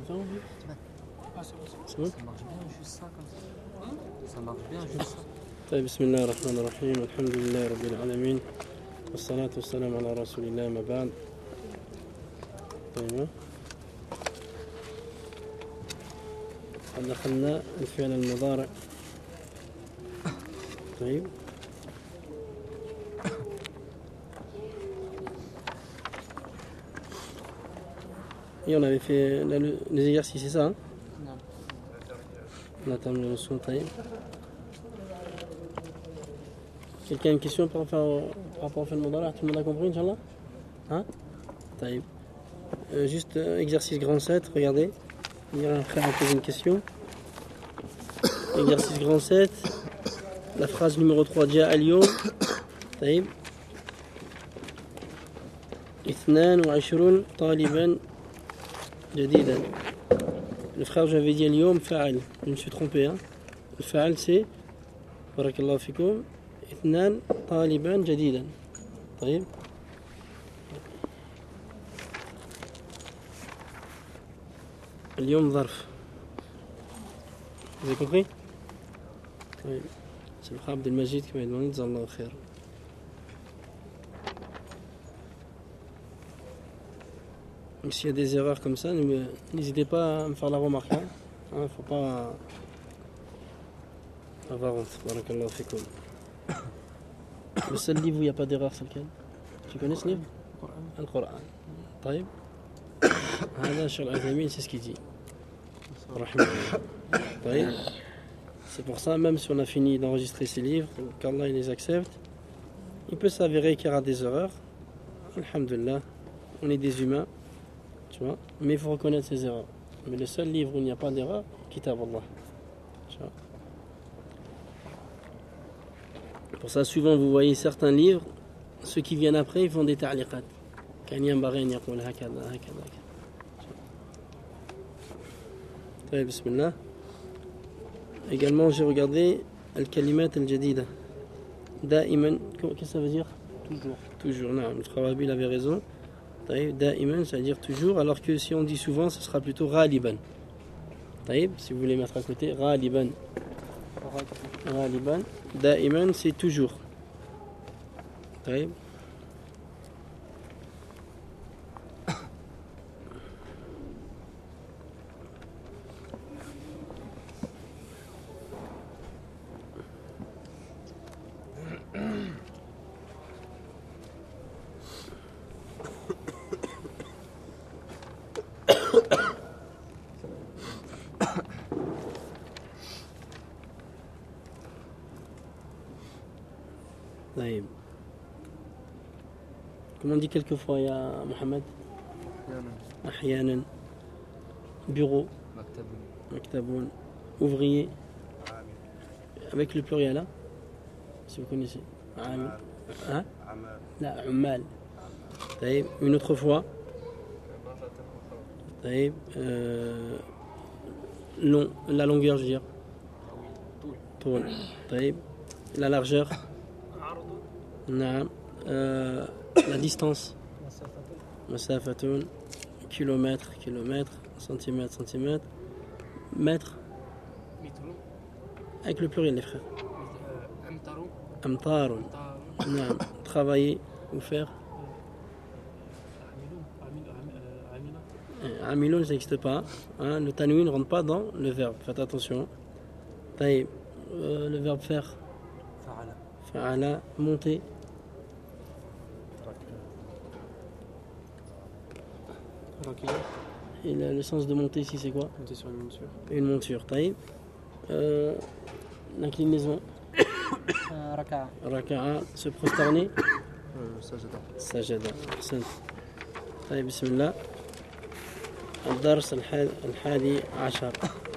faire enlever. Ah, c'est bon. C'est bon? Ça marche bien juste ça comme ça. Ça marche bien juste ça. طيب بسم الله الرحمن الرحيم الحمد لله رب العالمين والصلاة والسلام على رسول الله ما بعد. طيب قد دخلنا الفعل المضارع. طيب et on avait fait les exercices, c'est ça hein? Non. On a terminé le son. طيب quelqu'un a une question par rapport au fait de Modala? Tout le monde a compris, Inch'Allah? Hein? طيب. Juste exercice grand 7, regardez. Il y a un frère qui pose une question. Exercice grand 7, la phrase numéro 3, جاء اليوم. طيب. 22 طالبا جديدا. Le frère, j'avais dit اليوم فاعل. Je me suis trompé. Hein? Le فاعل c'est بارك الله فيكم 2 طالبا جديدا. طيب. اليوم ظرف. Vous avez compris? Oui. C'est le frère Abdelmajid qui m'a demandé Jazakallahu khair. Donc s'il y a des erreurs comme ça, n'hésitez pas à me faire la remarque. Il ne faut pas avoir honte. Barakallahu fikoum. Le seul livre où il n'y a pas d'erreur, c'est lequel? Tu connais ce livre? Al-Qur'an. طيب. هذا Cheikh Al-Uthaymeen, c'est ce qu'il dit. طيب. C'est pour ça, même si on a fini d'enregistrer ces livres, qu'Allah les accepte, il peut s'avérer qu'il y aura des erreurs. Alhamdulillah, on est des humains, tu vois, mais il faut reconnaître ces erreurs. Mais le seul livre où il n'y a pas d'erreur, Kitab Allah. Tu vois. Pour ça, souvent, vous voyez certains livres, ceux qui viennent après, ils font des ta'liqat. Bismillah. Également, j'ai regardé Al-Kalimat Al-Jadida. Da'iman, qu'est-ce que ça veut dire? Toujours. Toujours, non, le frère Wahabi avait raison. Da'iman, ça veut dire toujours, alors que si on dit souvent, ce sera plutôt Ghaliban. Si vous voulez mettre à côté, Ghaliban. Ghaliban. Da'iman, c'est toujours. Comment on dit quelquefois, il y a Mohamed? Ahyanan. Bureau. Maktaboun. Ouvrier. Avec le pluriel, hein? Si vous connaissez. Hein? La Ummal. Une autre fois. Long, la longueur, je veux dire. Toul. La largeur. La distance. Masafatoun. Kilomètre, centimètre, mètre. Avec le pluriel, les frères. Amtarun. Travailler ou faire. Amilun, ça n'existe pas. Hein, le tanwin ne rentre pas dans le verbe. Faites attention. Le verbe faire. Fa'ala. Monter. Et le sens de monter ici, c'est quoi? Monter sur une monture. Une monture. L'inclinaison. Raka'a. Se prosterner. Sajada. Bismillah. الدرس الحادي عشر.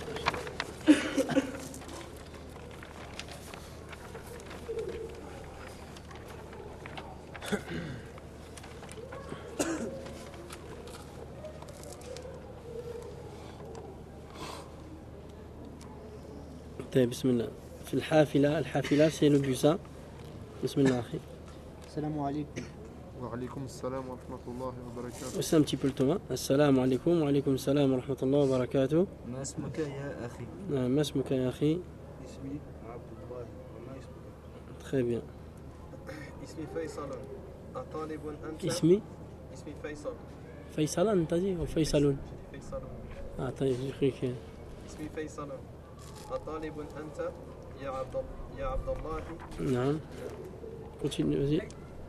بسم الله. في الحافلة c'est le bus. بسم الله أخي. السلام عليكم. Wa alaykum assalam wa rahmatullahi wa barakatuh. C'est un petit peu le Thomas. Assalamu alaikum wa alaykum salam wa rahmatullahi wa barakatuh. ما اسمك يا أخي؟ ما اسمك يا أخي؟ اسمي عبد الله وما اسمك؟ Très bien. اسمي فيصل أطالب أنت؟ اسمي اسمي فيصل فيصلان t'as dit ou فيصلون؟ فيصل Ah طيب j'ai cru que... اسمي فيصل أطالب أنت يا عبد الله؟ نعم. Continue, vas-y.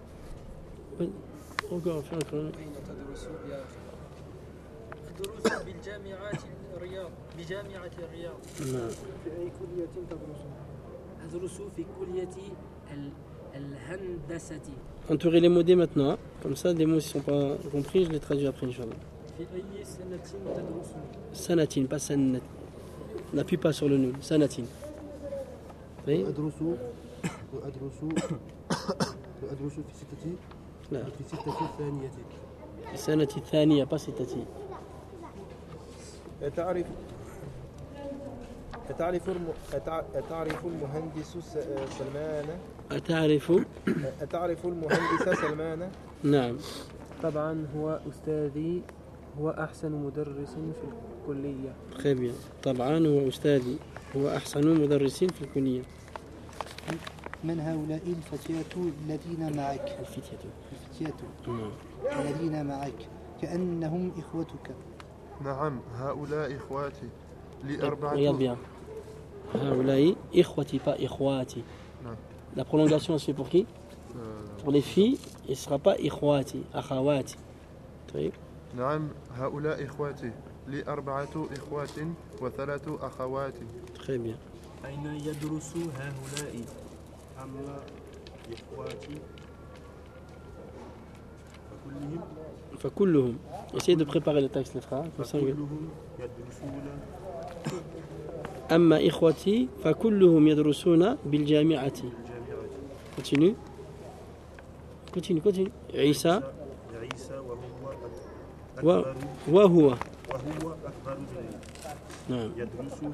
Encore, fais encore. أين تدرس يا أخي؟ أدرس بالجامعة الرياض بجامعة الرياض. نعم. في أي كلية تدرس؟ أدرس في كلية الهندسة. Entourez les mots dès maintenant. Comme ça, les mots s'ils ne sont pas compris, je les traduis après, Inch'Allah. في أي سنة تدرس؟ Sanatine, pas sanat. N'appuie pas sur le nous. Sanatine. Oui. وأدرس في ستة لا. في ستة ثانية. سنة الثانية pas ستة. أتعرف المهندس سلمان؟ أتعرف المهندس سلمان؟ نعم. طبعا هو أستاذي، هو أحسن مدرس في الكلية. Très bien. طبعا هو أستاذي، هو أحسن مدرسين في الكلية. من هؤلاء الفتيات الذين معك؟ الفتيات الذين معك كأنهم إخوتك. نعم هؤلاء إخواتي لي Regarde أربعة. bien. هؤلاء إخوتي pas إخواتي. Non. La prolongation c'est pour qui? Pour les filles, il ne sera pas إخواتي, أخواتي. طيب. نعم هؤلاء إخواتي لي أربعة إخوات وثلاث أخوات. Très bien. أين يدرس هؤلاء؟ أما إخواتي فكلهم. Essayez de préparer le texte les frères. Comme ça, فكلهم يدرسون. أما إخوتي فكلهم يدرسون بالجامعة. Continue. Continue. عيسى عيسى وهو. أكبر مني. نعم. يدرس في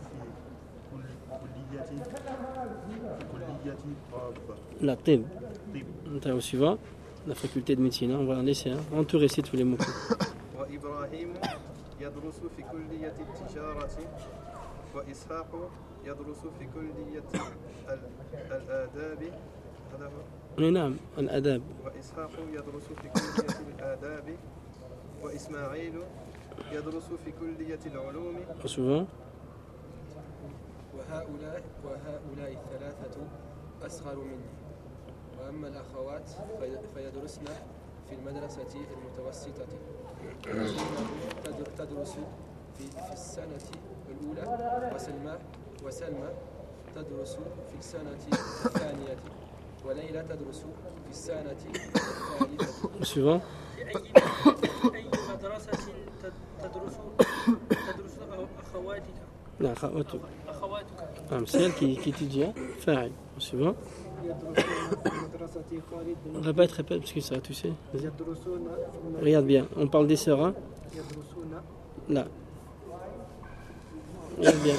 كلية طب. La طب. Au suivant, la faculté de médecine. On va en laisser. On te récite tous les mots. وإبراهيم يدرس في كلية التجارة وإسحاق يدرس في كلية الآداب. هذا هو. نعم الآداب. وإسحاق يدرس في كلية الآداب وإسماعيل يدرس في كلية العلوم. Au suivant. وهؤلاء الثلاثة أصغر مني. وأما الأخوات فيدرسن في المدرسة المتوسطة. تدرس في السنة الأولى وسلمى تدرس في السنة الثانية وليلى تدرس في السنة الثالثة. Au suivant. في أي مدرسة تدرس أخواتك؟ لا أخواتك. أخواتك. C'est elle qui étudie. فاعل. Au suivant. Répète, parce que ça, tu sais. Vas-y. Regarde bien, on parle des sœurs. Hein? Là. Regarde bien.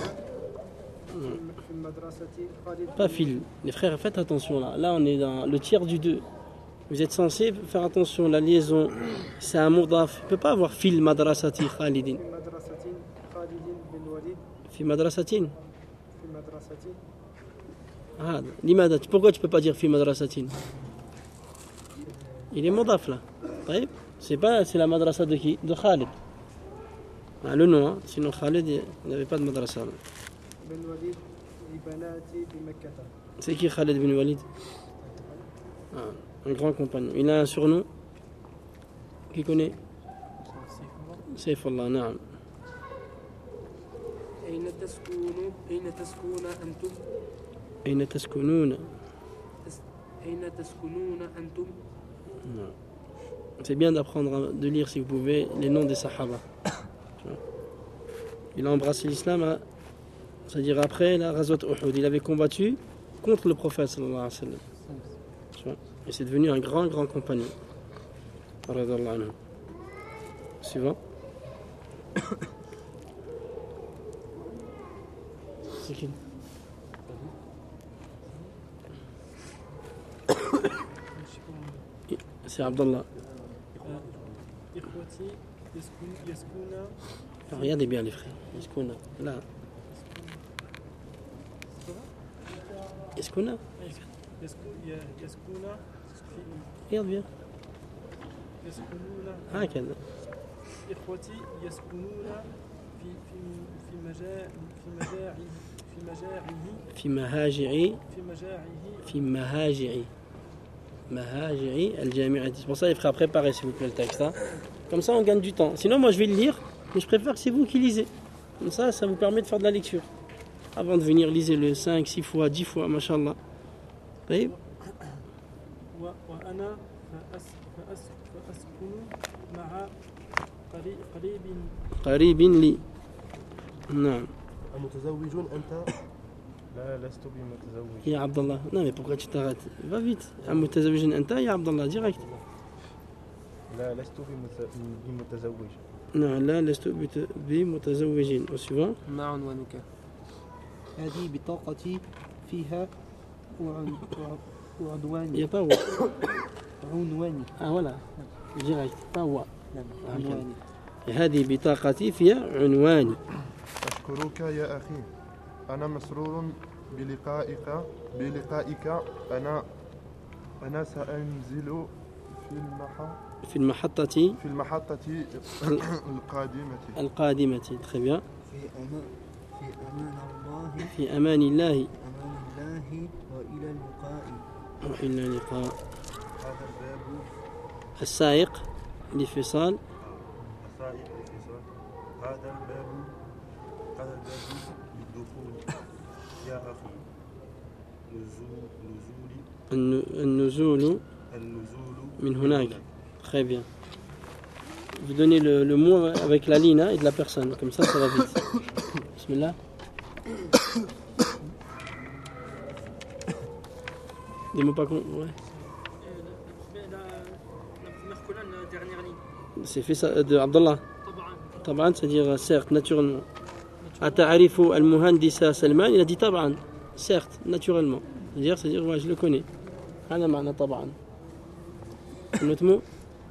Pas fil. Les frères, faites attention là. Là, on est dans le tiers du 2. Vous êtes censés faire attention. La liaison, c'est un mudaf. Il ne peut pas avoir fil madrasati khalidin. Fi madrasatin. Ah, l'imada. Pourquoi tu ne peux pas dire fi madrasatin? Il est mudaf là. C'est la madrasa de qui? De Khalid. Ah, le nom, hein. Sinon Khalid, il n'avait pas de madrasa. C'est qui Khalid bin Walid? Ah, un grand compagnon. Il a un surnom. Qui connaît? Saifullah, naam. أين تسكنون أنتم؟ أين تسكنون؟ أين تسكنون أنتم؟ Non. C'est bien d'apprendre, de lire si vous pouvez les noms des Sahaba. Il a embrassé l'islam, hein, c'est-à-dire après la Ghazwat Uhud. Il avait combattu contre le prophète sallallahu alayhi wa sallam. Tu vois. Et c'est devenu un grand compagnon. Radiyallahu anhu. Suivant. C'est qui? C'est Abdallah. إخوتي يسكون Regardez bien les frères. Yaskouna. Là. Yaskouna. يسكون Regarde bien. يسكنون هكذا. إخوتي يسكنون في في في مجاعه في مهاجعي في مجاعه في مهاجعي مهاجعي الجامعة. C'est pour ça les frères préparez s'il vous plaît le texte. Hein. Comme ça on gagne du temps. Sinon moi je vais le lire, mais je préfère que c'est vous qui lisez. Comme ça vous permet de faire de la lecture. Avant de venir, lisez-le 5, 6 fois, 10 fois, mashallah. طيب. وأنا فأسكن مع قريب لي. نعم. متزوج أنت؟ لا لست بمتزوج. يا عبد الله. Non mais pourquoi tu t'arrêtes? Va vite. متزوج أنت يا عبد الله direct. لا لست بمتزوج. نعم لا لست بمتزوج. Au suivant. ما عنوانك؟ هذه بطاقتي فيها Il n'y a عنواني. pas هو. عنواني. Ah voilà. Direct. Pas هو. نعم عنواني. هذه بطاقتي فيها عنواني. أشكرك يا أخي. أنا مسرور بلقائك. أنا سأنزل في المحطة القادمة. Très bien. في أمان الله وإلى اللقاء. وإلى اللقاء. هذا الباب. السائق لفصال. هذا الباب للدخول يا أخي. النزول من هناك. Très bien. Vous donnez le mot avec la ligne et de la personne. Comme ça va vite. Bismillah. Des mots pas con. Ouais. La première colonne, la dernière ligne. C'est fait ça de Abdallah. طبعا, c'est-à-dire certes, naturellement. أتعرف المهندس سلمان? Il a dit طبعا. Certes, naturellement. C'est-à-dire ouais, je le connais. هذا معنى طبعا. Un autre mot?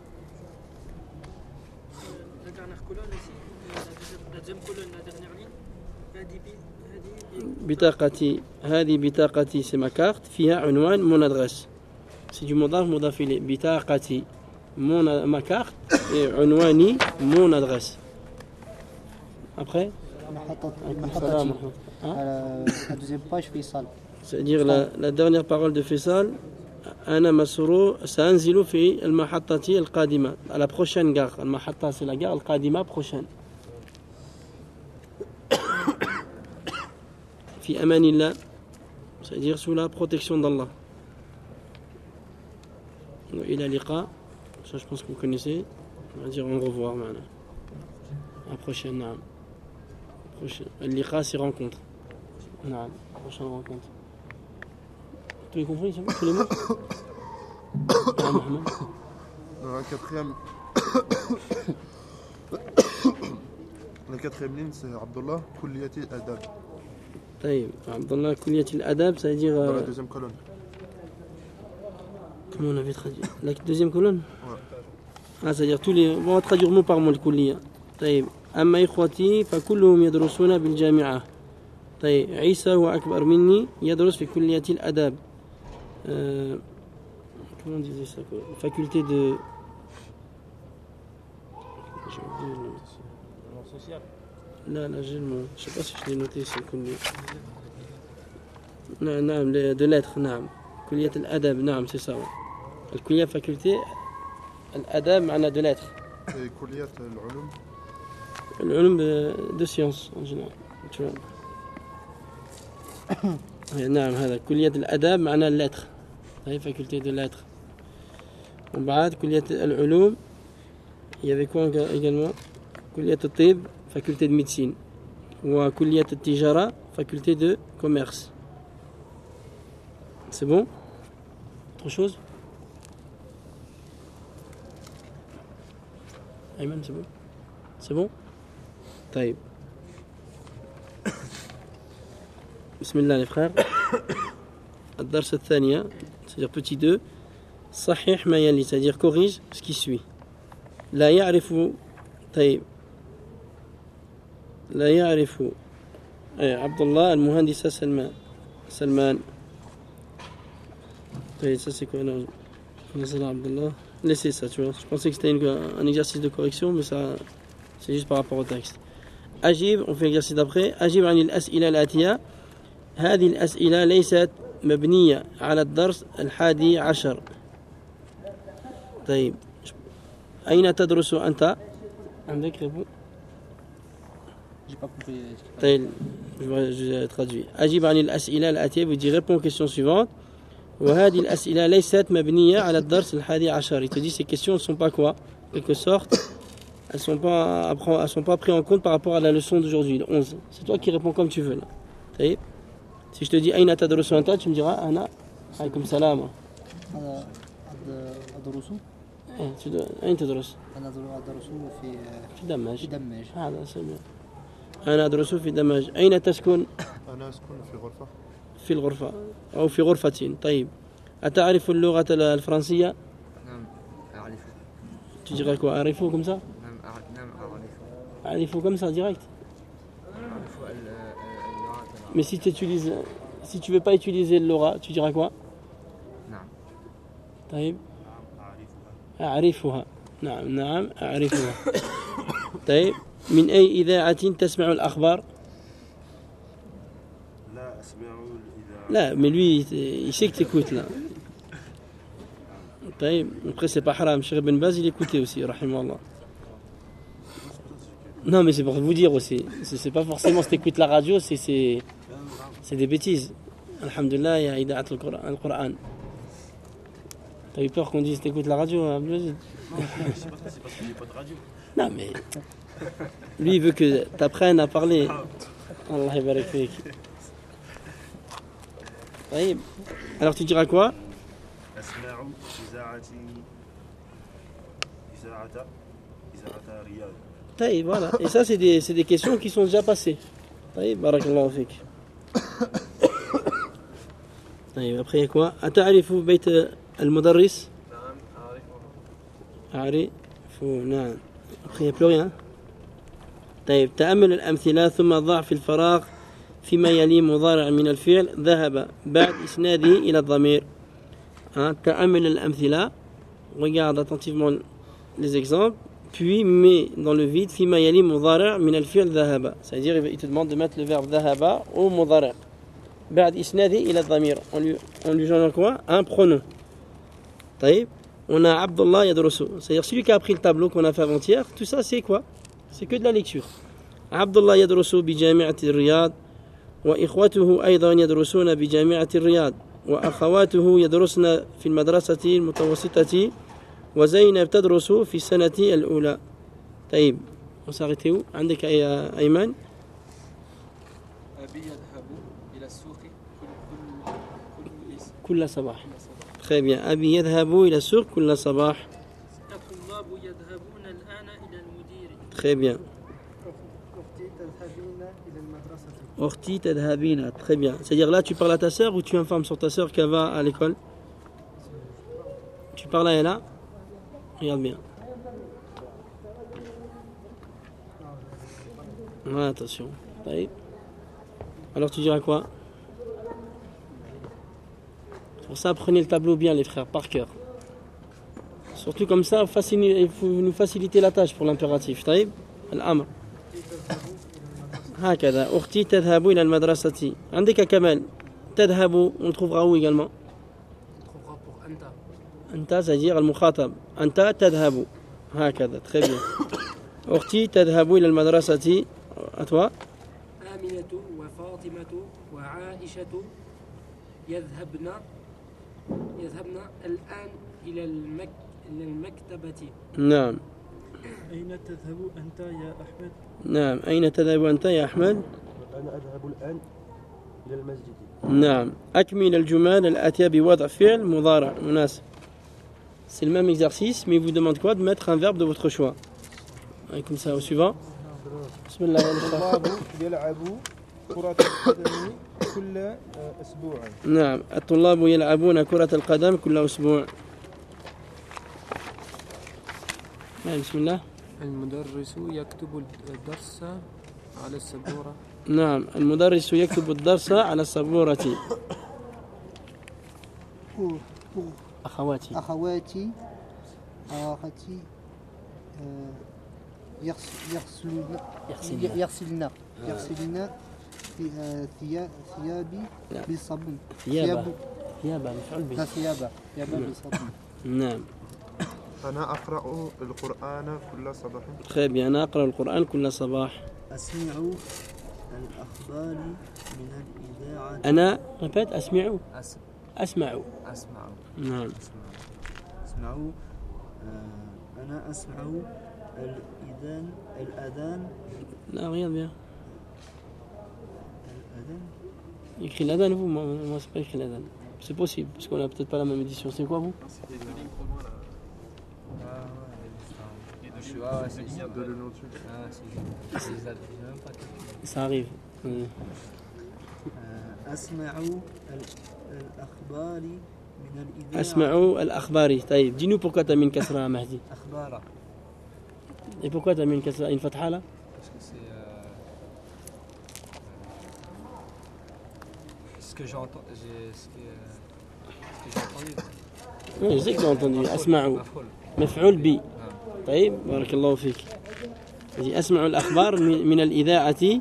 La dernière colonne ici, la deuxième colonne, la dernière ligne. بطاقتي. هذه بطاقتي c'est ma carte. فيها عنوان mon adresse. C'est du مضاف إليه. بطاقتي ma carte et عنواني mon adresse. Après? La deuxième page Faisal. C'est-à-dire la dernière parole de Faisal. أنا مسرور سأنزل في المحطة القادمة. À la prochaine gare. المحطة c'est la gare القادمة prochaine. في أمان الله. C'est-à-dire sous la protection d'Allah. وإلى اللقاء. Ça je pense que vous connaissez. On va dire au revoir maintenant. À la prochaine. نعم. اللقاء c'est rencontre. نعم. Prochaine rencontre. Tu les compris, tous les mots? Ah, Mohamed. Dans la quatrième ligne, c'est Abdullah Kulliyati al-Adab. طيب, Abdullah Kulliyati al-Adab, ça veut dire. Dans la deuxième colonne. Comment on avait traduit? La deuxième colonne? Ouais. Ah, c'est-à-dire tous les. On va traduire mot par mot le Kulliya. طيب, أما إخوتي فكلهم يدرسون بالجامعة. طيب, عيسى هو أكبر مني يدرس في كلية الأداب. Comment on disait ça? Faculté de. J'ai oublié le nom. Social. Là, j'ai le mot. Je sais pas si je l'ai noté, c'est Kulliya. نعم de lettres, نعم. كلية الأدب, نعم, c'est ça. الكلية faculté. الأدب معنى de lettres. Et Kulliyat al-Ulum. العلوم de sciences en général. Tu vois. نعم هذا كلية الأدب معنى اللتر. هي faculté de lettres. وبعد كلية العلوم il y avait quoi également? كلية الطب faculté de médecine. وكلية التجارة faculté de commerce. C'est bon? Autre chose? Ayman, c'est bon? C'est bon? طيب. بسم الله les frères. الدرس الثانية, c'est-à-dire petit 2. صحيح ما يلي, c'est-à-dire corrige ce qui suit. لا يعرف, طيب, لا يعرف عبد الله المهندس سلمان. طيب, ça c'est quoi là? Abdullah. Laissez ça, tu vois. Je pensais que c'était un exercice de correction, mais ça, c'est juste par rapport au texte. أجيب, on fait l'exercice d'après. أجيب عن الأسئلة الآتية. هذه الأسئلة ليست مبنية على الدرس 11. طيب, أين تدرس أنت؟ عندك réponse? J'ai pas compris. طيب, je traduis. أجيب عن الأسئلة الآتية, vous dites réponds aux questions suivantes. وهذه الأسئلة ليست مبنية على الدرس 11. Il te dit ces questions ne sont pas quoi? En quelque sorte, elles sont pas prises en compte par rapport à la leçon d'aujourd'hui, le 11. C'est toi qui réponds comme tu veux là. Si je te dis أين تدرس أنت, tu me diras أنا عليكم السلام. أدرس. أين تدرس؟ أنا أدرس في دمج. دمج. هذا سمع. أنا أدرس في دمج. أين تسكن؟ أنا أسكن في غرفة. في الغرفة أو في غرفة. طيب, أتعرف اللغة الفرنسية؟ نعم أعرف. Tu dirais quoi? أعرفه comme ça? نعم أعرف. أعرفه comme ça direct. أعرف اللغات. Mais si tu veux pas utiliser l'aura, tu diras quoi? نعم. طيب, أعرفها. نعم أعرفها. طيب, من أي إذاعة تسمع الأخبار؟ لا أسمع الإذاعة. لا, mais lui il sait que t'écoutes là. طيب, après c'est pas haram. Cheikh Ben Baz il écoutait aussi, rahimahullah. Non, mais c'est pour vous dire aussi, c'est pas forcément si t'écoutes la radio, c'est des bêtises. Alhamdulillah, il y a Ida'at al-Qur'an. T'as eu peur qu'on dise t'écoutes la radio, Abdelaziz? C'est parce qu'il n'y a pas de radio. Non, mais lui il veut que t'apprennes à parler. Allah yabarak fik. طيب, alors tu diras quoi? أسمع إذاعة رياض. طيب, voilà. Et ça c'est des questions qui sont déjà passées. طيب, barakallahu fik. طيب, après il y a quoi? أتعرف بيت المدرس؟ نعم أعرف. نعم. Après il n'y a plus rien. طيب, تأمل الأمثلة ثم ضع في الفراغ فيما يلي مضارع من الفعل ذهب بعد إسناده إلى الضمير. تأمل الأمثلة, regarde attentivement les exemples, puis mets dans le vide فيما يلي مضارع من الفعل ذهب, c'est-à-dire il te demande de mettre le verbe ذهب au مضارع بعد إسناده إلى الضمير, on lui donne quoi? Un pronom. طيب, on a Abdullah يدرس, c'est-à-dire celui qui a pris le tableau qu'on a fait avant-hier, tout ça c'est quoi? C'est que de la lecture. Abdullah يدرس بجامعة الرياض وإخوته أيضا يدرسون بجامعة الرياض وأخواته يدرسن في المدرسة المتوسطة وزينب تدرس في السنة الأولى. طيب, on s'arrête où? عندك أيمن؟ أبي يذهب إلى السوق كل صباح. Très bien. أبي يذهب إلى السوق كل صباح. الطلاب يذهبون الآن إلى المدير. Très bien. أختي تذهبين إلى المدرسة. أختي تذهبين. Très bien. C'est-à-dire là tu parles à ta sœur ou tu informes sur ta sœur qu'elle va à l'école? Tu parles à elle là? Regarde bien. Ah, attention. Alors tu diras quoi? Pour ça, prenez le tableau bien les frères, par cœur. Surtout comme ça, il faut nous faciliter la tâche pour l'impératif. طيب, الأمر. هكذا. أختي تذهب إلى المدرسة. عندك كمال. تذهب, on le trouvera où également? On trouvera pour Anta. أنت, c'est-à-dire المخاطب. أنت تذهب. هكذا. Très bien. أختي تذهب إلى المدرسة. À toi. آمنة وفاطمة وعائشة يذهبن الآن إلى المكتبة. نعم. أين تذهب أنت يا أحمد؟ نعم. أين تذهب أنت يا أحمد؟ أنا أذهب الآن إلى المسجد. نعم. أكمل الجمل الآتية بوضع فعل مضارع مناسب. C'est le même exercice, mais il vous demande quoi? De mettre un verbe de votre choix. Comme ça, au suivant. بسم الله الرحمن الطلاب يلعبوا كرة القدم كل أسبوع. نعم. الطلاب يلعبون كرة القدم كل أسبوع. بسم الله. المدرس يكتب الدرس على السبورة. نعم المدرس يكتب الدرس على السبورة. أخواتي أخواتي يغسلن ثيابي بالصابون. ثيابا مفعول به. ثيابا بالصابون. نعم. أنا أقرأ القرآن كل صباح. Très bien. أنا أقرأ القرآن كل صباح. أسمع الأخبار من الإذاعة. أنا répète أسمع. أسمع. نعم. أسمع أنا أسمع الأذان. لا regarde bien. الأذان. Écrit l'adhan vous, moi c'est pas écrit l'adhan. C'est possible, parce qu'on a peut-être pas la même édition. C'est quoi vous? Ça arrive. أسمع الأخبار. طيب dis-nous pourquoi tu as mis une kasra à Mahdi. Et pourquoi tu as mis une kasra, une fatha là? Parce que c'est ce que j'ai entendu. Oui, je sais que j'ai entendu. أسمع مفعول بي. طيب بارك الله فيك. أسمع الأخبار من الإذاعة.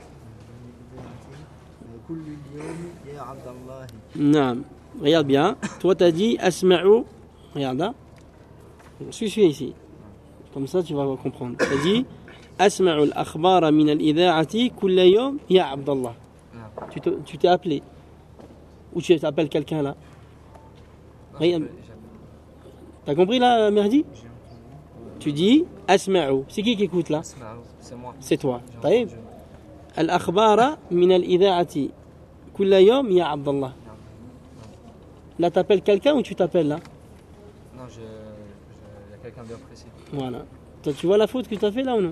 كل اليوم يا عبد الله. نعم. Regarde bien. Toi t'as dit أسمع. Regarde. Suis ici. Comme ça tu vas comprendre. T'as dit أسمع الأخبار من الإذاعة كل يوم يا عبد الله. Tu t'es appelé. Ou tu t'appelles quelqu'un là. Regarde. T'as compris là, Merdi? Tu dis أسمع. C'est qui écoute là? C'est moi. C'est toi. طيب. الأخبار من الإذاعة كل يوم يا عبد الله. Là t'appelles quelqu'un ou tu t'appelles là? Non, il y a quelqu'un bien précis. Voilà. Toi, tu vois la faute que tu as fait là ou non? Non,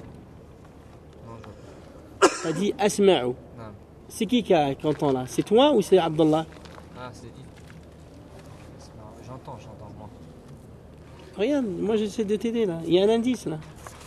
je vois Tu as dit أسمع. pas. C'est qui entend là? C'est toi ou c'est Abdallah? Ah, c'est dit. J'entends moi. Regarde, moi j'essaie de t'aider là. Il y a un indice là.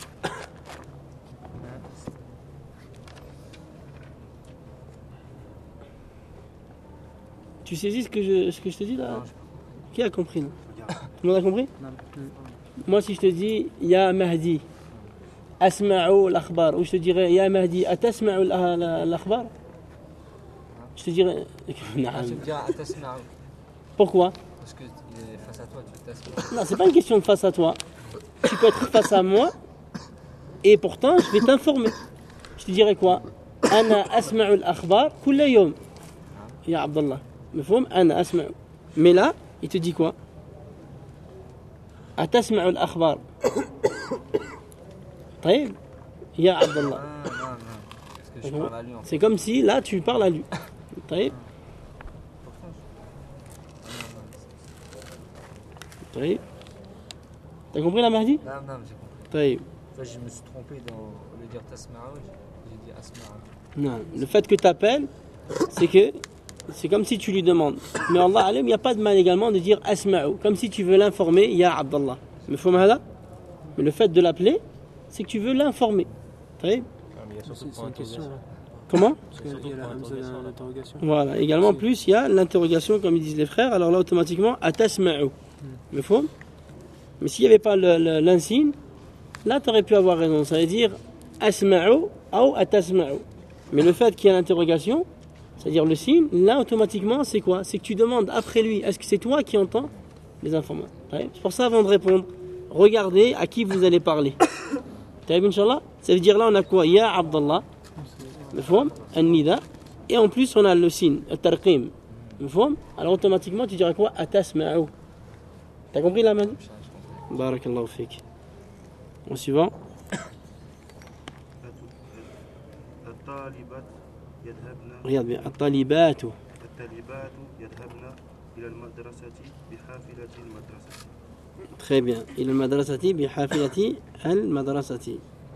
Tu saisis ce que je te dis là? Non, Qui a compris là? Tout le monde a compris? Moi si je te dis Ya Mahdi, Asma'u l'akhbar, ou je te dirais Ya Mahdi, Atasma'u l'akhbar? Je te dirais. tu me diras Atasma'u. Pourquoi? Parce que face à toi, tu t'asma'u. Non, c'est pas une question de face à toi. Tu peux être face à moi et pourtant je vais t'informer. Je te dirais quoi? Ana asma'u al-akhbar kulla yawm. Ya Abdallah. Mafhoum? Ana asma'u. Mais là, il te dit quoi? Atasma'u al-akhbar. طيب Ya Abdallah. Non. Parce que je parle à lui en fait. C'est comme si là tu parles à lui. طيب. طيب. T'as compris la Mahdi? Non, j'ai compris. طيب. Enfin, je me suis trompé au lieu de dire Tasma'u, j'ai dit Asma'u. Non, le fait que tu appelles, c'est comme si tu lui demandes. Mais Allah alim, il n'y a pas de mal également de dire Asma'u, comme si tu veux l'informer, Ya Abdallah. Mais le fait de l'appeler, c'est que tu veux l'informer. C'est une question. Comment? Parce qu'il y a la hamza dans l'interrogation. Voilà, également plus, il y a l'interrogation, comme ils disent les frères, alors là automatiquement, Atasma'u. Mais s'il n'y avait pas l'insigne, là tu aurais pu avoir raison, ça veut dire Asma'u ou Atasma'u. Mais le fait qu'il y a l'interrogation, c'est-à-dire le signe, là automatiquement c'est quoi? C'est que tu demandes après lui, est-ce que c'est toi qui entends les informations? C'est pour ça avant de répondre, regardez à qui vous allez parler. Inch'Allah, ça veut dire là on a quoi? Ya Abdallah, An-Nida, et en plus on a le signe, Al-Tarqim. Alors automatiquement tu dirais quoi? Atasma'u. T'as compris là maintenant? Barakallahu fik. Au suivant. Regarde bien. الطالبات يذهبن إلى المدرسة بحافلة المدرسة. Très bien. إلى المدرسة بحافلة المدرسة.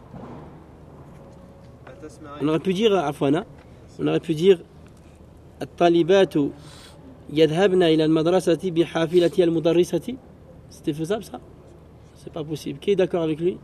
On aurait pu dire عفوا. On aurait pu dire الطالبات يذهبن إلى المدرسة بحافلة المدرسة. C'était faisable ça? c'est pas possible. Qui est d'accord avec lui?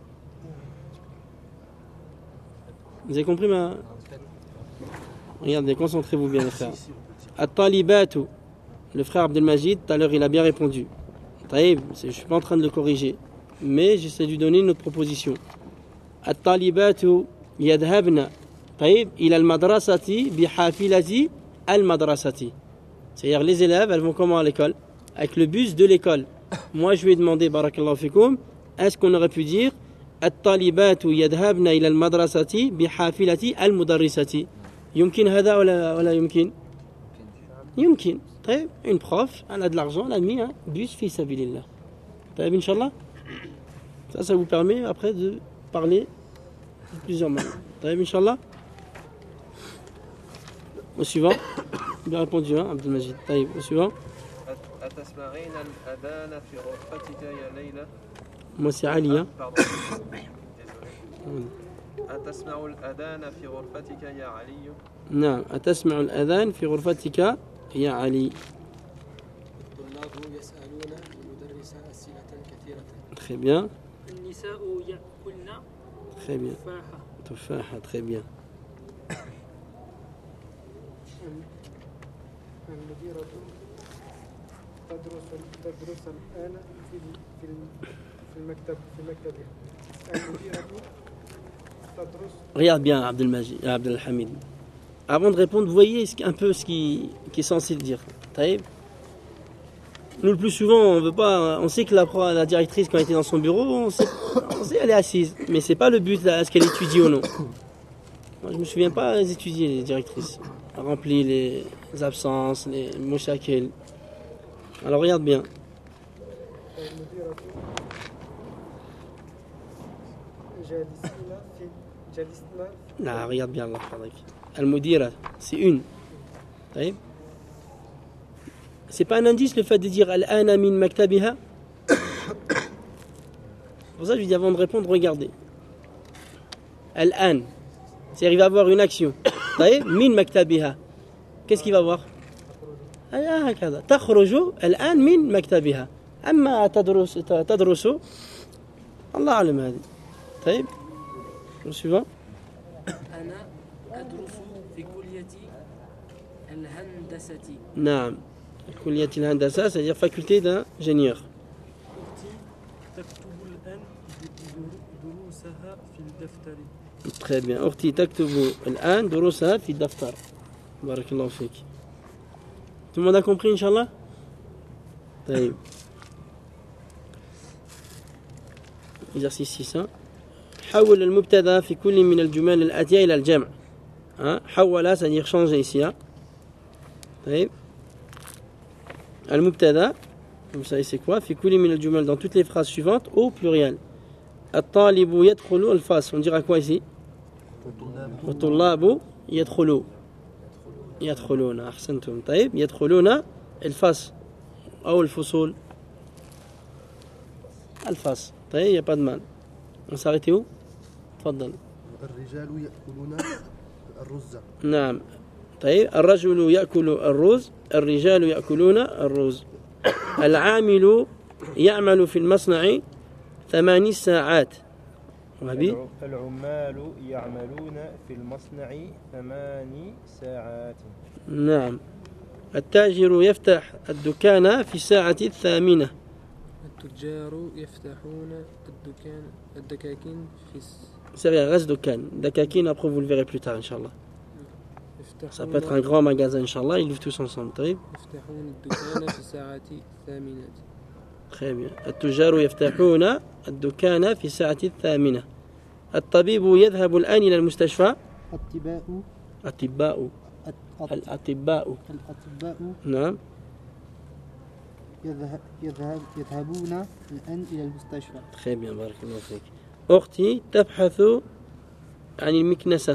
Vous avez compris ma... Regardez, concentrez-vous bien les frères. At-talibatu, le frère Abdelmajid, tout à l'heure il a bien répondu. Taïb, je ne suis pas en train de le corriger, mais j'essaie de lui donner une autre proposition. At-talibatu yadhabna, taïb, ila al-madrasati bihafilati al-madrasati. C'est-à-dire les élèves, elles vont comment à l'école? Avec le bus de l'école. Moi je lui ai demandé, barakallahu fikoum, est-ce qu'on aurait pu dire At-talibatu yadhabna ila al-madrasati bihafilati al-mudarrisati. يمكن هذا ولا يمكن؟ يمكن. طيب une prof, elle a de l'argent, elle a mis un bus fi sabilillah. طيب Inch'Allah. Ça vous permet après de parler de plusieurs manières. طيب Inch'Allah. Au suivant. Bien répondu, hein, Abdelmajid. طيب au suivant. أتسمعين الأذان في غرفتك يا ليلى؟ Moi c'est Ali. Hein. أتسمع الأذان في غرفتك يا علي؟ نعم أتسمع الأذان في غرفتك يا علي. الطلاب يسألون المدرس أسئلة كثيرة. Très bien. النساء يأكلن Très bien. تفاحة. تفاحة. Très bien. المديرة تدرس الآن في مكتبها. المديرة تدرس. Regarde bien Abdelhamid. Avant de répondre, vous voyez un peu ce qui est censé le dire. Taïb. Nous le plus souvent, on sait que la directrice quand elle était dans son bureau, on sait elle est assise. Mais c'est pas le but là, est-ce qu'elle étudie ou non. Moi je me souviens pas étudier les directrices. Elle remplit les absences, les moshakil. Alors regarde bien. Là, regarde bien Allah. Al-Mudira, c'est une. C'est pas un indice le fait de dire Al-Ana min maktabiha. Pour ça, je lui dis avant de répondre, regardez. Al-An. C'est-à-dire, il va avoir une action. Min maktabiha. Qu'est-ce qu'il va voir? تخرج الآن من مكتبها أما تدرس الله أعلم هذه. طيب suivant. أنا أدرس في كلية الهندسة. نعم كلية الهندسة c'est-à-dire faculté d'ingénieur. أختي تكتب الآن دروسها في الدفتر. Très bien. أختي تكتب الآن دروسها في الدفتر. بارك الله فيك. Tout le monde a compris, Inch'Allah? طيب. Exercice 6. حول المبتدا في كل من الجمل الآتية إلى الجمع. حول c'est-à-dire changer ici. طيب. المبتدا, vous savez c'est quoi? في كل من الجمل dans toutes les phrases suivantes au pluriel. الطالب يدخل الفصل. On dira quoi ici? الطلاب يدخلوا. يدخلون أحسنتم. طيب يدخلون الفصل أو الفصول. الفصل. طيب il n'y a pas de mal. On s'arrête où? تفضل. الرجال يأكلون الرز. نعم. طيب الرجل يأكل الرز. الرجال يأكلون الرز. العامل يعمل في المصنع 8 ساعات. العمال يعملون في المصنع 8 ساعات. نعم. التاجر يفتح الدكان في الساعة 8. التجار يفتحون الدكاكين في C'est vrai, reste دكان. دكاكين après vous le verrez plus tard Inch'Allah. Ça peut être un grand magasin Inch'Allah, ils vivent tous ensemble. طيب. يفتحون الدكان في الساعة 8. Très bien. التجار يفتحون الدكان في الساعة 8. الطبيب يذهب الآن إلى المستشفى. الأطباء. نعم. يذهبون الآن إلى المستشفى. Très bien, بارك الله فيك. أختي تبحث عن المكنسة.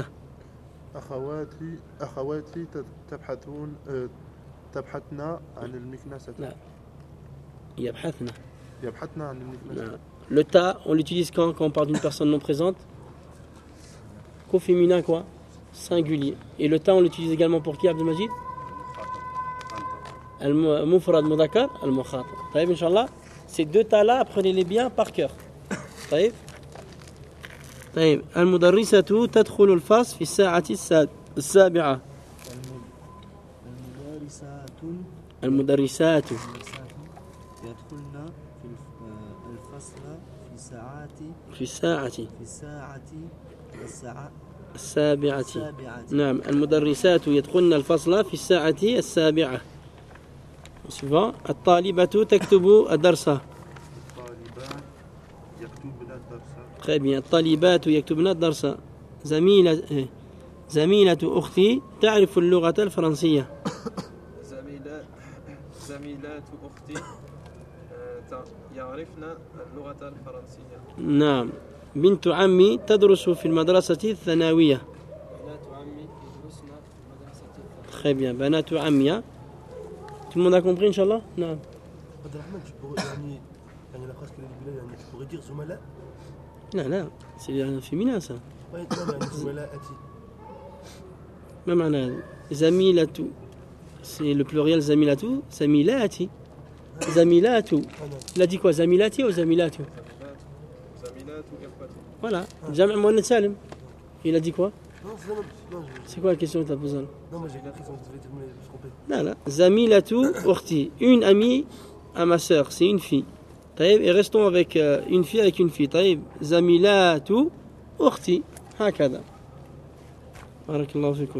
أخواتي تبحثن عن المكنسة. لا. يبحثن عن المكنسة. Le ta, on l'utilise quand on parle d'une personne non présente? Qu'au féminin quoi? Singulier. Et le ta, on l'utilise également pour qui, Abdelmajid? Al-Mufrad Mudakar, Al-Mukhatab. Taïb, Inch'Allah. Ces deux tas-là, apprenez-les bien par cœur. طيب طيب المدرسة تدخل الفصل في الساعة السابعة المدرسات يدخلن الفصل في الساعة السابعة نعم المدرسات يدخلن الفصل في الساعة السابعة الطالبة تكتب الدرس très bien الطالبات يكتبن الدرس زميلة أختي تعرف اللغة الفرنسية زميلات أختي يعرفن اللغة الفرنسية نعم بنت عمي تدرس في المدرسة الثانوية بنات عمي يدرسن في المدرسة الثانوية. très bien بنات عمي tout le monde a compris Inch'Allah نعم عبد الرحمن يعني la phrase que tu dis tu pourrais dire زملاء لا c'est un féminin ça زملائتي ما معنى زميلة c'est le pluriel زميلة زميلاتي زميلات il a dit quoi زميلاتي ou زميلات voilà جمع مؤنث سالم il a dit quoi c'est quoi la question que tu as posée non moi j'ai compris que vous devez me tromper لا زميلة أختي une amie à ma sœur c'est une fille طيب et restons avec une fille avec une fille طيب زميلات أختي هكذا بارك الله فيكم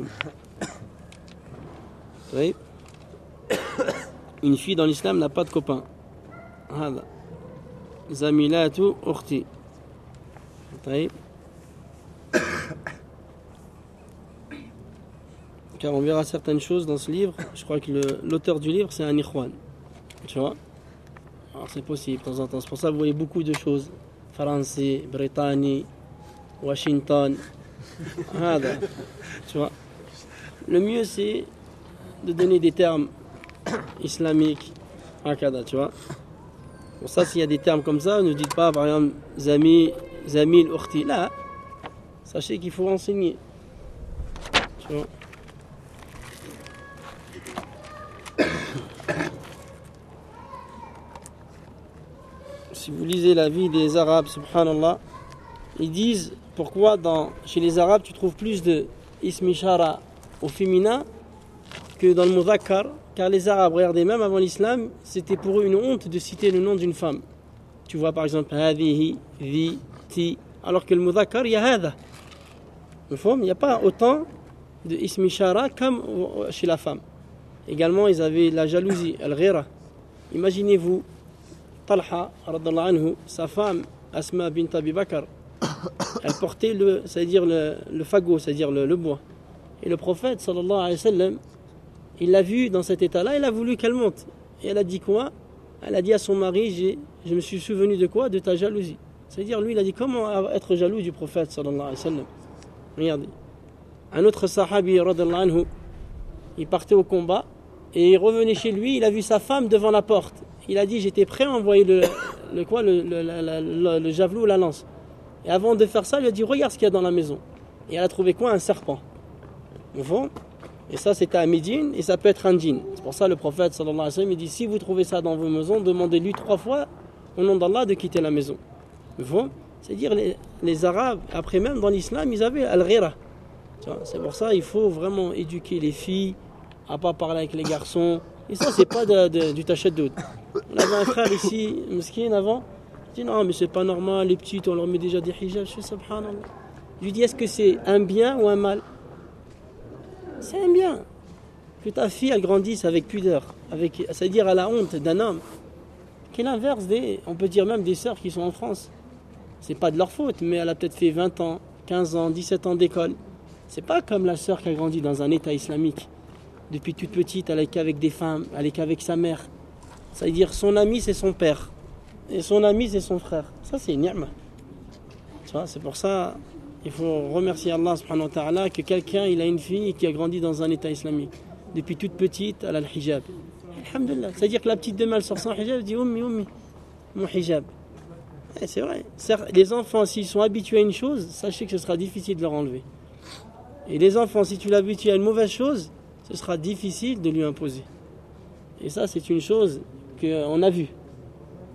طيب une fille dans l'islam n'a pas de copain هذا زميلات أختي طيب car on verra certaines choses dans ce livre je crois que l'auteur du livre c'est un ikhwan tu vois alors c'est possible de temps en temps c'est pour ça que vous voyez beaucoup de choses français, britannique, Washington هذا tu vois le mieux c'est de donner des termes islamiques هكذا tu vois pour ça s'il y a des termes comme ça ne dites pas par exemple zamil ukhti là sachez qu'il faut enseigner tu vois si vous lisez la vie des Arabes subhanallah ils disent pourquoi chez les Arabes tu trouves plus de ism ishara au féminin que dans le mudhakkar car les Arabes regardez même avant l'islam c'était pour eux une honte de citer le nom d'une femme tu vois par exemple hadihi, vi, ti alors que le mudhakkar il y a hada il n'y a pas autant de ism ishara comme chez la femme également ils avaient la jalousie al-ghira imaginez-vous Talha radallahu anhu sa femme Asma bint Abi Bakr elle portait le fagot c'est-à-dire le bois et le prophète sallallahu alayhi wa sallam il l'a vu dans cet état-là il a voulu qu'elle monte et elle a dit quoi elle a dit à son mari je me suis souvenu de quoi de ta jalousie c'est-à-dire lui il a dit comment être jaloux du prophète sallallahu alayhi wa sallam regardez un autre sahabi radallahu anhu il partait au combat et il revenait chez lui il a vu sa femme devant la porte il a dit j'étais prêt à envoyer le javelot ou la lance et avant de faire ça il a dit regarde ce qu'il y a dans la maison et elle a trouvé quoi un serpent et ça c'était à Médine et ça peut être un djinn c'est pour ça le prophète sallallahu alayhi wa sallam il dit si vous trouvez ça dans vos maisons demandez-lui 3 fois au nom d'Allah de quitter la maison c'est-à-dire les Arabes après même dans l'islam ils avaient al-ghira c'est pour ça il faut vraiment éduquer les filles à pas parler avec les garçons et ça c'est pas du tachaddoud on avait un frère ici meskin avant il dit non mais c'est pas normal les petites on leur met déjà des hijabs je suis subhanallah je lui dis est-ce que c'est un bien ou un mal c'est un bien que ta fille elle grandisse avec pudeur c'est-à-dire à la honte d'un homme qui est l'inverse on peut dire même des sœurs qui sont en France c'est pas de leur faute mais elle a peut-être fait 20 ans 15 ans, 17 ans d'école c'est pas comme la sœur qui a grandi dans un état islamique depuis toute petite elle est qu'avec des femmes elle est qu'avec sa mère c'est-à-dire son ami c'est son père et son ami c'est son frère ça c'est une ni'ma tu vois c'est pour ça il faut remercier Allah subhanahu wa ta'ala que quelqu'un il a une fille qui a grandi dans un état islamique depuis toute petite elle a le hijab alhamdulillah c'est-à-dire que la petite demain elle sort sans hijab elle dit ummi mon hijab et c'est vrai les enfants s'ils sont habitués à une chose sachez que ce sera difficile de leur enlever et les enfants si tu l'habitues à une mauvaise chose ce sera difficile de lui imposer et ça c'est une chose qu'on a vue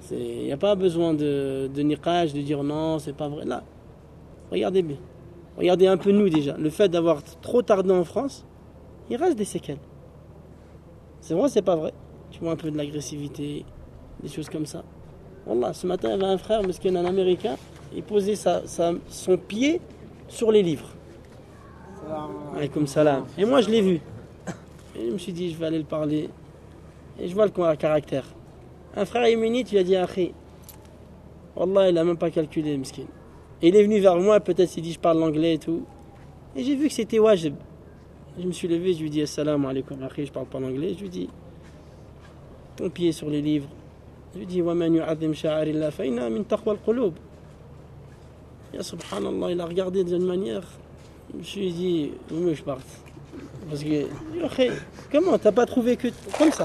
Il n'y a pas besoin de niqash, de dire non, c'est pas vrai. Là, regardez bien. Regardez un peu nous déjà. Le fait d'avoir trop tardé en France, il reste des séquelles. C'est vrai, c'est pas vrai. Tu vois un peu de l'agressivité, des choses comme ça. Wallah, ce matin, il y avait un frère, mesquin, un Américain, il posait son pied sur les livres. Alaykoum salam. Et moi, je l'ai vu. Et je me suis dit, je vais aller le parler. Et je vois le caractère. Un frère yéménite, il a dit, Akhi, Wallah, il n'a même pas calculé, mesquin. Et il est venu vers moi, peut-être s'il dit, je parle l'anglais et tout. Et j'ai vu que c'était wajib. Je me suis levé, je lui ai dit, assalamu alaikum, Akhi, je parle pas l'anglais. Je lui ai dit, ton pied sur les livres. Je lui ai dit, wa man yu'adhim sha'arillah fa inna min taqwa al-qulub. Ya subhanallah, il a regardé d'une manière. Je me suis dit, il vaut mieux que je parte. Parce que, comment, t'as pas trouvé que comme ça?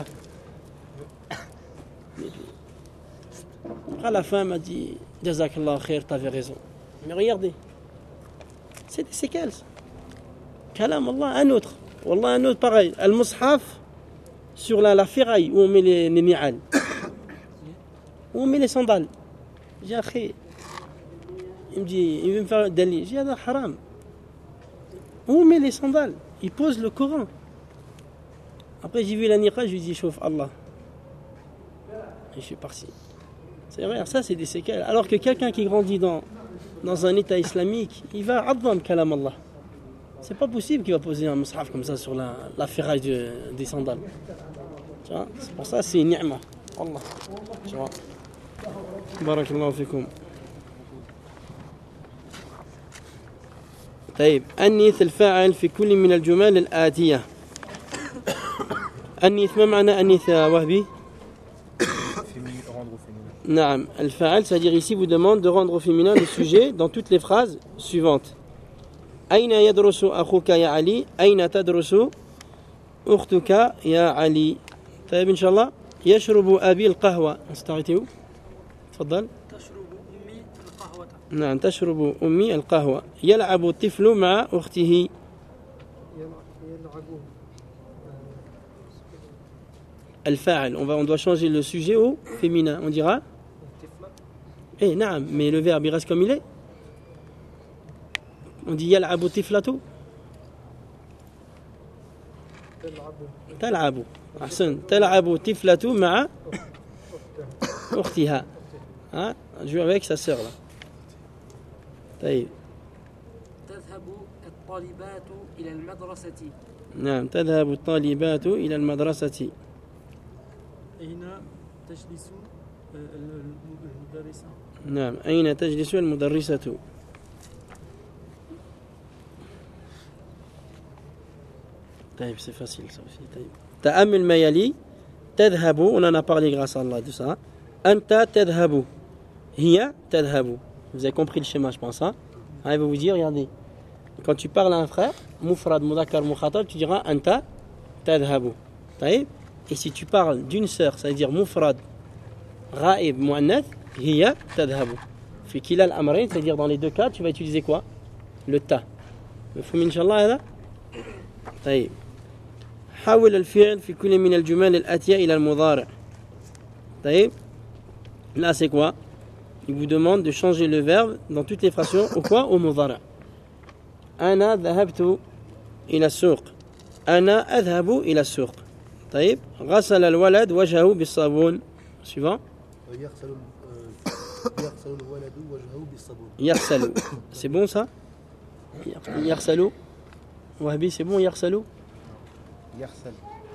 À la fin, il m'a dit, Jazakallah khair, t'avais raison. Mais regardez, c'est des séquelles. Kalam Allah, un autre. Wallah, un autre pareil. Al-Mushaf, sur la ferraille où on met les ni'al. Où on met les sandales. J'ai dit, il me dit, il veut me faire un dali. J'ai dit, haram. Où on met les sandales? Il pose le Coran. Après, j'ai vu la niqa, je lui ai dit, chauffe Allah. Et je suis parti. C'est vrai, ça c'est des séquelles. Alors que quelqu'un qui grandit dans un état islamique, il va advam kalam Allah. C'est pas possible qu'il va poser un mushaf comme ça sur la ferraille des sandales. Tu vois, c'est pour ça c'est ni'ma. Allah. Tu vois. Barakallahu fikum. طيب أنيث الفاعل في كل من الجمل الآتية. أنيث ما معنى أنيث يا وهبي؟ Naam, al-fa'al, c'est-à-dire ici vous demande de rendre au féminin le sujet dans toutes les phrases suivantes. Aina yadrusu akhuka ya Ali, aina tadrusu ukhtuka ya Ali. طيب إن شاء الله يشرب أبي القهوة. استعيتوا تفضل. تشرب أمي القهوة. نعم تشرب أمي القهوة. يلعب الطفل مع أخته. الفاعل, on doit changer le sujet au féminin. On dira eh, naam, mais le verbe il reste comme il est. On dit yal'abu tiflatu. Tal'abu. Ahsan. Tal'abu tiflatu ma'a ukhtiha. Hein? Joue avec sa sœur là. طيب. تذهب الطالبات إلى المدرسة. نعم تذهب الطالبات إلى المدرسة. أين تجلس المدرسة؟ نعم أين تجلس المدرسة؟ طيب c'est facile ça aussi. طيب. تأمل ما يلي. تذهب, on en a parlé grâce à Allah de ça. أنت تذهب. هي تذهب. Vous avez compris le schéma, je pense. Hein? Il va vous dire, regardez, quand tu parles à un frère, mufrad, mudakar, mukhatab, tu diras anta tadhabu. Et si tu parles d'une sœur, ça veut dire mufrad, ra'ib, mu'annath, hiya tadhabu. Fi kila al-amrayn, c'est-à-dire dans les deux cas, tu vas utiliser quoi? Le ta. مفهوم إن شاء الله هذا؟ طيب. حول الفعل في كل من الجمل الآتية إلى المضارع. طيب. Là, c'est quoi? Il vous demande de changer le verbe dans toutes les phrases au quoi? Au mudhara'. أنا ذهبت إلى السوق. أنا أذهب إلى السوق. طيب. غسل الولد وجهه بالصابون. Suivant. يغسل الولد وجهه بالصابون. يغسل. C'est bon ça? يغسل. Wahbi, c'est bon يغسل? يغسل.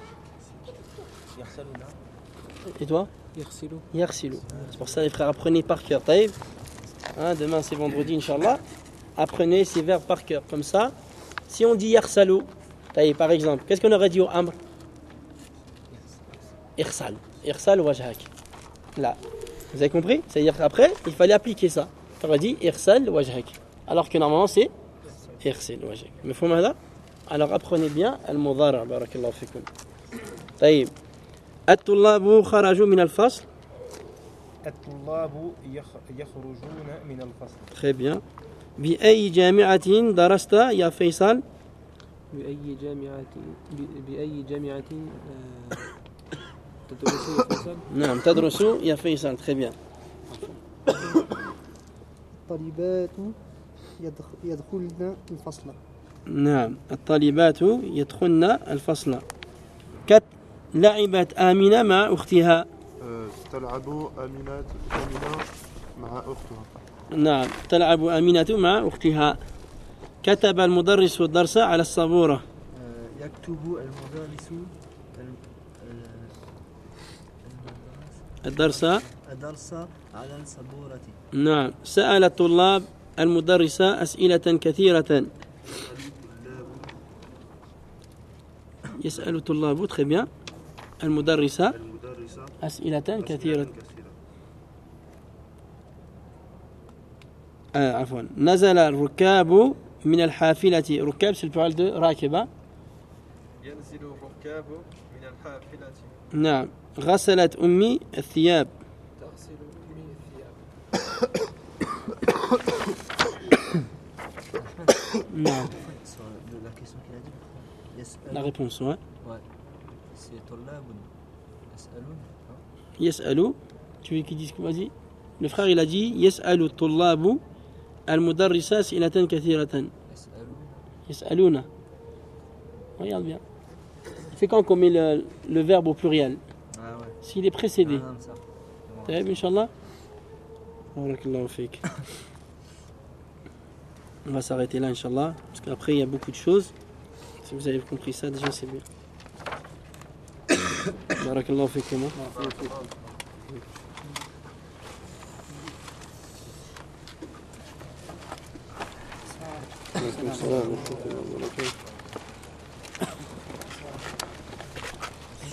يغسل là. Et toi? Yaghsilu. Yaghsilu. C'est pour ça les frères, apprenez par cœur. Taïb. Hein, demain c'est vendredi, Inch'Allah. Apprenez ces verbes par cœur. Comme ça, si on dit yaghsalu, taïb, par exemple, qu'est-ce qu'on aurait dit au amr? Ighsal. Ighsal wajhak. Là. Vous avez compris? C'est-à-dire qu'après, il fallait appliquer ça. On aurait dit ighsal wajhak. Alors que normalement c'est ighsal wajhak. Mafhoum hada? Alors apprenez bien al-mudhara'. Barakallahu fikum. Taïb. الطلاب خرجوا من الفصل. الطلاب يخرجون من الفصل. Très bien. بأي جامعة درست يا فيصل؟ بأي جامعة نعم تدرس يا فيصل très bien. الطالبات يدخلن الفصل. نعم الطالبات يدخلن الفصل. لعبت آمنة مع أختها. تلعب آمنة مع أختها. نعم تلعب آمنة مع أختها. كتب المدرس الدرس على السبورة. يكتب المدرس الدرس على السبورة. نعم سأل الطلاب المدرس أسئلة كثيرة. يسأل الطلاب très bien المدرس أسئلة كثيرة. عفوا نزل الركاب من الحافلة. ركاب c'est le plural de راكبة. ينزل الركاب من الحافلة. نعم غسلت أمي الثياب. تغسل أمي الثياب. نعم La question qu'il a dit. la réponse ouais. C'est طلاب يسألون. يسأل. Tu veux qu'il dise quoi vas-y. Le frère il a dit يسأل الطلاب المدرس أسئلة كثيرة. يسألون. Regarde bien. C'est quand on met le verbe au pluriel. Ah ouais. S'il est précédé. Ah, طيب Inch'Allah. Barakallahu fik. On va s'arrêter là Inch'Allah. Parce qu'après il y a beaucoup de choses. Si vous avez compris ça déjà c'est bien. Barakallahu fikum. Salam.